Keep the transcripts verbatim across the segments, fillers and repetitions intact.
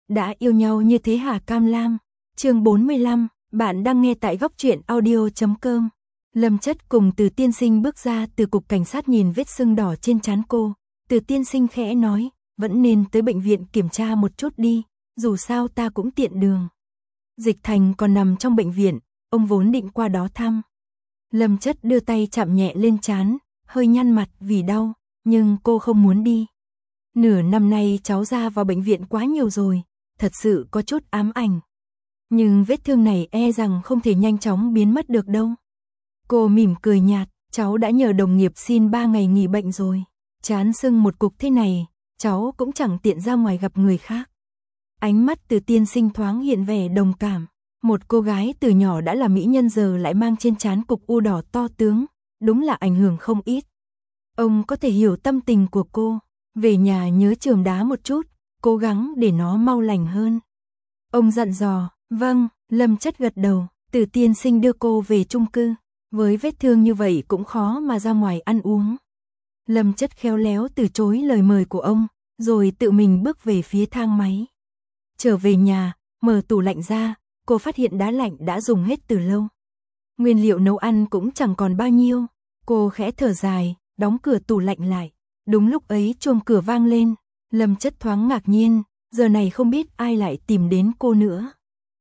đã yêu nhau như thế hả Cam Lam? Chương bốn mươi lăm, bạn đang nghe tại góc truyện audio chấm com. Lâm Chất cùng Từ tiên sinh bước ra từ cục cảnh sát, nhìn vết sưng đỏ trên trán cô. Từ tiên sinh khẽ nói, vẫn nên tới bệnh viện kiểm tra một chút đi, dù sao ta cũng tiện đường. Dịch Thành còn nằm trong bệnh viện, ông vốn định qua đó thăm. Lâm Chất đưa tay chạm nhẹ lên trán, hơi nhăn mặt vì đau, nhưng cô không muốn đi. Nửa năm nay cháu ra vào bệnh viện quá nhiều rồi, thật sự có chút ám ảnh. Nhưng vết thương này e rằng không thể nhanh chóng biến mất được đâu. Cô mỉm cười nhạt, cháu đã nhờ đồng nghiệp xin ba ngày nghỉ bệnh rồi. Trán sưng một cục thế này, cháu cũng chẳng tiện ra ngoài gặp người khác. Ánh mắt Từ tiên sinh thoáng hiện vẻ đồng cảm. Một cô gái từ nhỏ đã là mỹ nhân giờ lại mang trên trán cục u đỏ to tướng, đúng là ảnh hưởng không ít. Ông có thể hiểu tâm tình của cô, về nhà nhớ chườm đá một chút, cố gắng để nó mau lành hơn. Ông dặn dò, vâng, Lâm Chất gật đầu. Từ tiên sinh đưa cô về chung cư, với vết thương như vậy cũng khó mà ra ngoài ăn uống. Lâm Chất khéo léo từ chối lời mời của ông, rồi tự mình bước về phía thang máy. Trở về nhà, mở tủ lạnh ra, cô phát hiện đá lạnh đã dùng hết từ lâu. Nguyên liệu nấu ăn cũng chẳng còn bao nhiêu, cô khẽ thở dài, đóng cửa tủ lạnh lại. Đúng lúc ấy chuông cửa vang lên, Lâm Chất thoáng ngạc nhiên, giờ này không biết ai lại tìm đến cô nữa.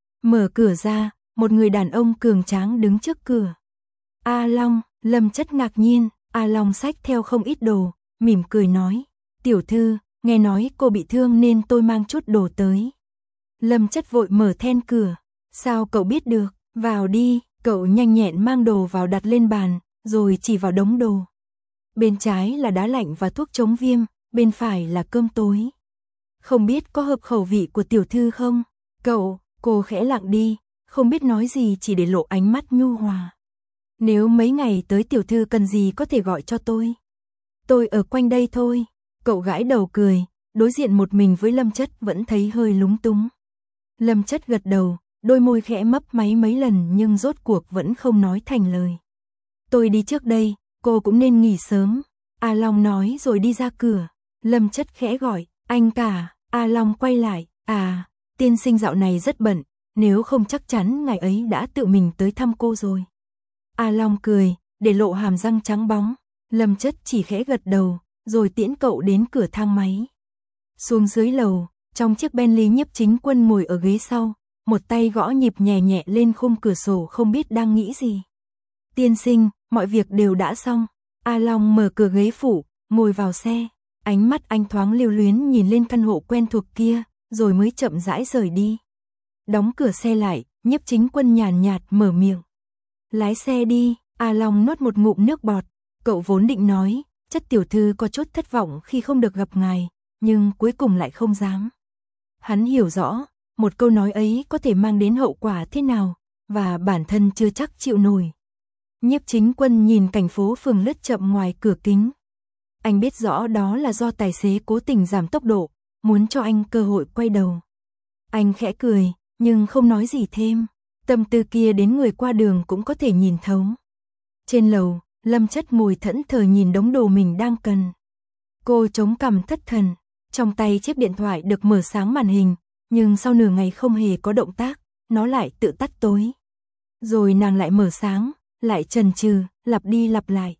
Mở cửa ra, một người đàn ông cường tráng đứng trước cửa. A Long, Lâm Chất ngạc nhiên, A Long xách theo không ít đồ, mỉm cười nói, tiểu thư, nghe nói cô bị thương nên tôi mang chút đồ tới. Lâm Chất vội mở then cửa, sao cậu biết được, vào đi, cậu nhanh nhẹn mang đồ vào đặt lên bàn, rồi chỉ vào đống đồ. Bên trái là đá lạnh và thuốc chống viêm, bên phải là cơm tối. Không biết có hợp khẩu vị của tiểu thư không? Cậu, cô khẽ lặng đi, không biết nói gì chỉ để lộ ánh mắt nhu hòa. Nếu mấy ngày tới tiểu thư cần gì có thể gọi cho tôi. Tôi ở quanh đây thôi. Cậu gãi đầu cười, đối diện một mình với Lâm Chất vẫn thấy hơi lúng túng. Lâm Chất gật đầu, đôi môi khẽ mấp máy mấy lần nhưng rốt cuộc vẫn không nói thành lời. Tôi đi trước đây, cô cũng nên nghỉ sớm. A Long nói rồi đi ra cửa. Lâm Chất khẽ gọi, anh cả. A Long quay lại, à, tiên sinh dạo này rất bận, nếu không chắc chắn ngày ấy đã tự mình tới thăm cô rồi. A Long cười, để lộ hàm răng trắng bóng. Lâm Chất chỉ khẽ gật đầu, rồi tiễn cậu đến cửa thang máy. Xuống dưới lầu, trong chiếc Bentley Nhiếp Chính Quân ngồi ở ghế sau, một tay gõ nhịp nhẹ nhẹ lên khung cửa sổ không biết đang nghĩ gì. Tiên sinh, mọi việc đều đã xong. A Long mở cửa ghế phụ, ngồi vào xe. Ánh mắt anh thoáng lưu luyến nhìn lên căn hộ quen thuộc kia, rồi mới chậm rãi rời đi. Đóng cửa xe lại, Nhiếp Chính Quân nhàn nhạt mở miệng. Lái xe đi. A Long nuốt một ngụm nước bọt. Cậu vốn định nói, Chất tiểu thư có chút thất vọng khi không được gặp ngài, nhưng cuối cùng lại không dám. Hắn hiểu rõ, một câu nói ấy có thể mang đến hậu quả thế nào, và bản thân chưa chắc chịu nổi. Nhiếp Chính Quân nhìn cảnh phố phường lướt chậm ngoài cửa kính. Anh biết rõ đó là do tài xế cố tình giảm tốc độ, muốn cho anh cơ hội quay đầu. Anh khẽ cười, nhưng không nói gì thêm. Tâm tư kia đến người qua đường cũng có thể nhìn thấu. Trên lầu, Lâm Chất ngồi thẫn thờ nhìn đống đồ mình đang cần. Cô chống cằm thất thần, trong tay chiếc điện thoại được mở sáng màn hình, nhưng sau nửa ngày không hề có động tác, nó lại tự tắt tối. Rồi nàng lại mở sáng, lại chần chừ, lặp đi lặp lại.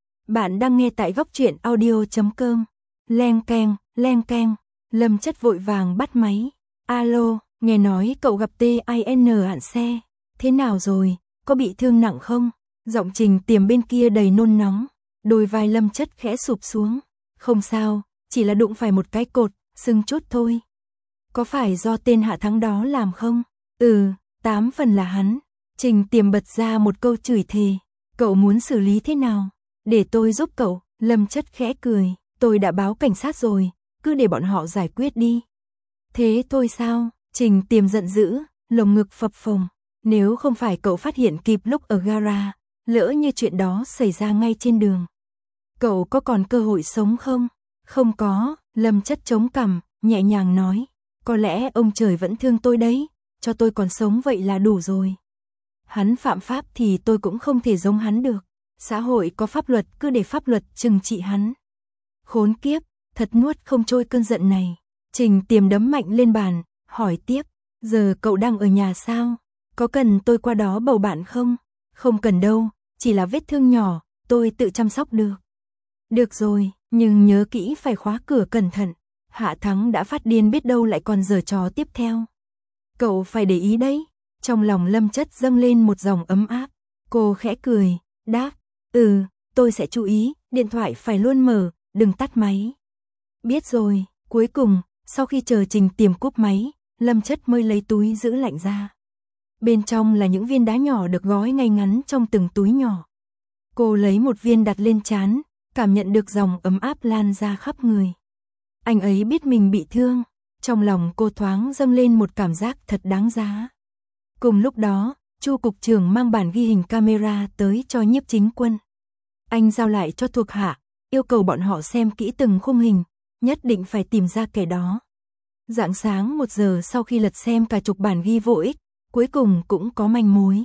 Bạn đang nghe tại góc truyện audio chấm com. Leng keng, leng keng. Lâm Chất vội vàng bắt máy. Alo, nghe nói cậu gặp tê i en hạn xe. Thế nào rồi, có bị thương nặng không? Giọng Trình Tiềm bên kia đầy nôn nóng. Đôi vai Lâm Chất khẽ sụp xuống. Không sao, chỉ là đụng phải một cái cột, sưng chút thôi. Có phải do tên Hạ Thắng đó làm không? Ừ, tám phần là hắn. Trình Tiềm bật ra một câu chửi thề. Cậu muốn xử lý thế nào? Để tôi giúp cậu. Lâm Chất khẽ cười. Tôi đã báo cảnh sát rồi, cứ để bọn họ giải quyết đi. Thế thôi sao? Trình Tiềm giận dữ, lồng ngực phập phồng. Nếu không phải cậu phát hiện kịp lúc ở gara, lỡ như chuyện đó xảy ra ngay trên đường, cậu có còn cơ hội sống không? Không có. Lâm Chất chống cằm, nhẹ nhàng nói. Có lẽ ông trời vẫn thương tôi đấy, cho tôi còn sống vậy là đủ rồi. Hắn phạm pháp thì tôi cũng không thể giống hắn được. Xã hội có pháp luật, cứ để pháp luật trừng trị hắn. Khốn kiếp, thật nuốt không trôi cơn giận này. Trình Tiềm đấm mạnh lên bàn, hỏi tiếp, giờ cậu đang ở nhà sao? Có cần tôi qua đó bầu bạn không? Không cần đâu, chỉ là vết thương nhỏ, tôi tự chăm sóc được. Được rồi, nhưng nhớ kỹ phải khóa cửa cẩn thận. Hạ Thắng đã phát điên biết đâu lại còn giở trò tiếp theo. Cậu phải để ý đấy. Trong lòng Lâm Chất dâng lên một dòng ấm áp. Cô khẽ cười, đáp, ừ, tôi sẽ chú ý, điện thoại phải luôn mở, đừng tắt máy. Biết rồi. Cuối cùng, sau khi chờ Trình Tiềm cúp máy, Lâm Chất mới lấy túi giữ lạnh ra. Bên trong là những viên đá nhỏ được gói ngay ngắn trong từng túi nhỏ. Cô lấy một viên đặt lên trán, cảm nhận được dòng ấm áp lan ra khắp người. Anh ấy biết mình bị thương, trong lòng cô thoáng dâng lên một cảm giác thật đáng giá. Cùng lúc đó, Chu cục trưởng mang bản ghi hình camera tới cho Nhiếp Chính Quân. Anh giao lại cho thuộc hạ, yêu cầu bọn họ xem kỹ từng khung hình, nhất định phải tìm ra kẻ đó. Rạng sáng một giờ sau khi lật xem cả chục bản ghi vô ích, cuối cùng cũng có manh mối.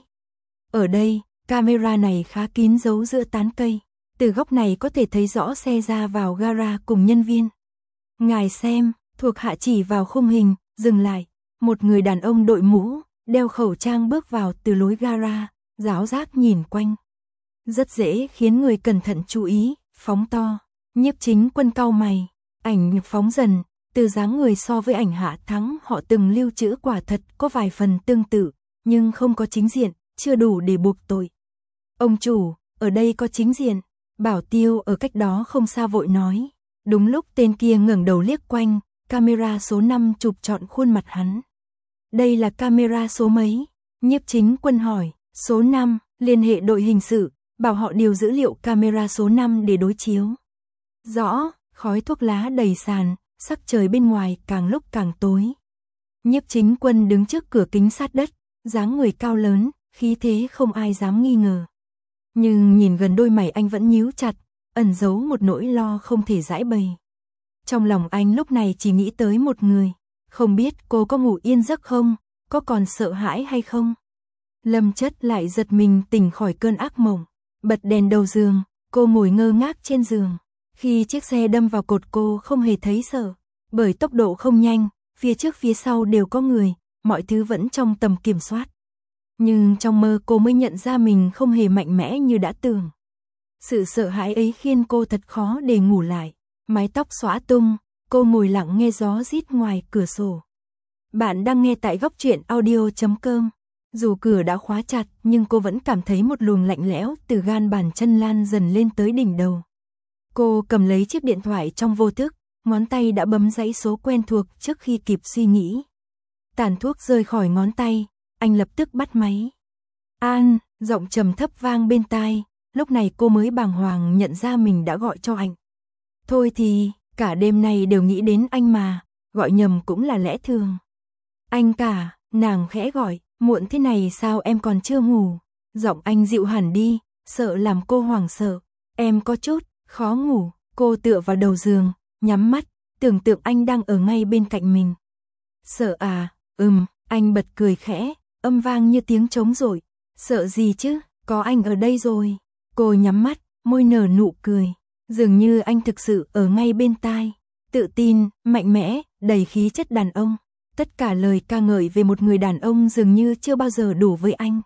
Ở đây, camera này khá kín giấu giữa tán cây. Từ góc này có thể thấy rõ xe ra vào gara cùng nhân viên. Ngài xem, thuộc hạ chỉ vào khung hình, dừng lại. Một người đàn ông đội mũ, đeo khẩu trang bước vào từ lối gara, ráo rác nhìn quanh. Rất dễ khiến người cẩn thận chú ý, phóng to. Nhiếp Chính Quân cau mày, ảnh phóng dần, từ dáng người so với ảnh Hạ Thắng họ từng lưu trữ quả thật có vài phần tương tự, nhưng không có chính diện, chưa đủ để buộc tội. Ông chủ, ở đây có chính diện. Bảo Tiêu ở cách đó không xa vội nói. Đúng lúc tên kia ngẩng đầu liếc quanh, camera số năm chụp trọn khuôn mặt hắn. Đây là camera số mấy? Nhiếp Chính Quân hỏi. Số năm, liên hệ đội hình sự, bảo họ điều dữ liệu camera số năm để đối chiếu. Rõ, khói thuốc lá đầy sàn, sắc trời bên ngoài càng lúc càng tối. Nhiếp Chính Quân đứng trước cửa kính sát đất, dáng người cao lớn, khí thế không ai dám nghi ngờ. Nhưng nhìn gần đôi mày anh vẫn nhíu chặt, ẩn giấu một nỗi lo không thể giãi bày. Trong lòng anh lúc này chỉ nghĩ tới một người, không biết cô có ngủ yên giấc không, có còn sợ hãi hay không. Lâm Chất lại giật mình tỉnh khỏi cơn ác mộng, bật đèn đầu giường, cô ngồi ngơ ngác trên giường. Khi chiếc xe đâm vào cột cô không hề thấy sợ, bởi tốc độ không nhanh, phía trước phía sau đều có người, mọi thứ vẫn trong tầm kiểm soát. Nhưng trong mơ cô mới nhận ra mình không hề mạnh mẽ như đã tưởng. Sự sợ hãi ấy khiến cô thật khó để ngủ lại. Mái tóc xõa tung, cô ngồi lặng nghe gió rít ngoài cửa sổ. Bạn đang nghe tại góc truyện audio chấm com. Dù cửa đã khóa chặt nhưng cô vẫn cảm thấy một luồng lạnh lẽo từ gan bàn chân lan dần lên tới đỉnh đầu. Cô cầm lấy chiếc điện thoại trong vô thức, ngón tay đã bấm dãy số quen thuộc trước khi kịp suy nghĩ. Tàn thuốc rơi khỏi ngón tay, anh lập tức bắt máy. An, giọng trầm thấp vang bên tai, lúc này cô mới bàng hoàng nhận ra mình đã gọi cho anh. Thôi thì, cả đêm nay đều nghĩ đến anh mà, gọi nhầm cũng là lẽ thường. Anh cả, nàng khẽ gọi, muộn thế này sao em còn chưa ngủ? Giọng anh dịu hẳn đi, sợ làm cô hoảng sợ. Em có chút khó ngủ, cô tựa vào đầu giường, nhắm mắt, tưởng tượng anh đang ở ngay bên cạnh mình. Sợ à, ừm, anh bật cười khẽ, âm vang như tiếng trống rội. Sợ gì chứ, có anh ở đây rồi. Cô nhắm mắt, môi nở nụ cười, dường như anh thực sự ở ngay bên tai. Tự tin, mạnh mẽ, đầy khí chất đàn ông. Tất cả lời ca ngợi về một người đàn ông dường như chưa bao giờ đủ với anh.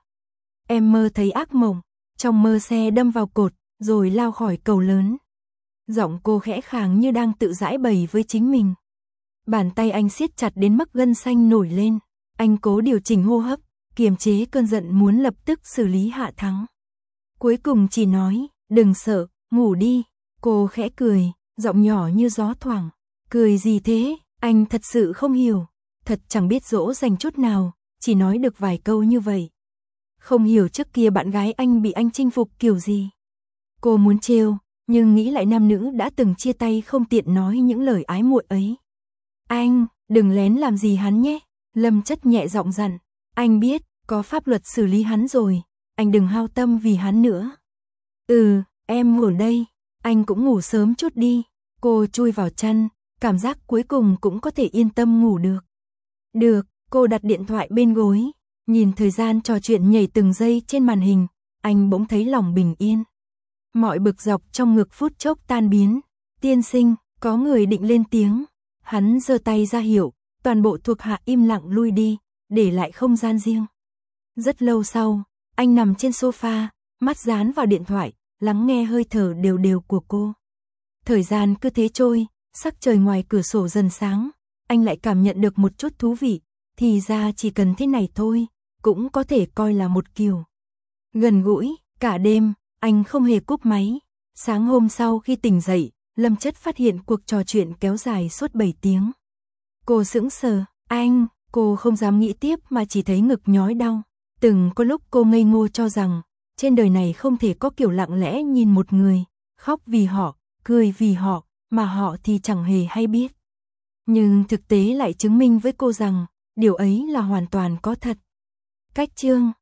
Em mơ thấy ác mộng, trong mơ xe đâm vào cột, rồi lao khỏi cầu lớn. Giọng cô khẽ khàng như đang tự giãi bày với chính mình. Bàn tay anh siết chặt đến mức gân xanh nổi lên. Anh cố điều chỉnh hô hấp, kiềm chế cơn giận muốn lập tức xử lý Hạ Thắng. Cuối cùng chỉ nói, đừng sợ, ngủ đi. Cô khẽ cười, giọng nhỏ như gió thoảng. Cười gì thế, anh thật sự không hiểu. Thật chẳng biết dỗ dành chút nào, chỉ nói được vài câu như vậy. Không hiểu trước kia bạn gái anh bị anh chinh phục kiểu gì. Cô muốn trêu, nhưng nghĩ lại nam nữ đã từng chia tay không tiện nói những lời ái muội ấy. Anh, đừng lén làm gì hắn nhé. Lâm Chất nhẹ giọng dặn. Anh biết, có pháp luật xử lý hắn rồi. Anh đừng hao tâm vì hắn nữa. Ừ, em ngủ đây. Anh cũng ngủ sớm chút đi. Cô chui vào chăn, cảm giác cuối cùng cũng có thể yên tâm ngủ được. Được, cô đặt điện thoại bên gối. Nhìn thời gian trò chuyện nhảy từng giây trên màn hình, anh bỗng thấy lòng bình yên. Mọi bực dọc trong ngực phút chốc tan biến. Tiên sinh, có người định lên tiếng. Hắn giơ tay ra hiệu, toàn bộ thuộc hạ im lặng lui đi, để lại không gian riêng. Rất lâu sau, anh nằm trên sofa, mắt dán vào điện thoại, lắng nghe hơi thở đều đều của cô. Thời gian cứ thế trôi, sắc trời ngoài cửa sổ dần sáng, anh lại cảm nhận được một chút thú vị, thì ra chỉ cần thế này thôi, cũng có thể coi là một kiểu gần gũi. Cả đêm, anh không hề cúp máy. Sáng hôm sau khi tỉnh dậy, Lâm Chất phát hiện cuộc trò chuyện kéo dài suốt bảy tiếng. Cô sững sờ, anh, cô không dám nghĩ tiếp mà chỉ thấy ngực nhói đau. Từng có lúc cô ngây ngô cho rằng, trên đời này không thể có kiểu lặng lẽ nhìn một người, khóc vì họ, cười vì họ, mà họ thì chẳng hề hay biết. Nhưng thực tế lại chứng minh với cô rằng, điều ấy là hoàn toàn có thật. Cách chương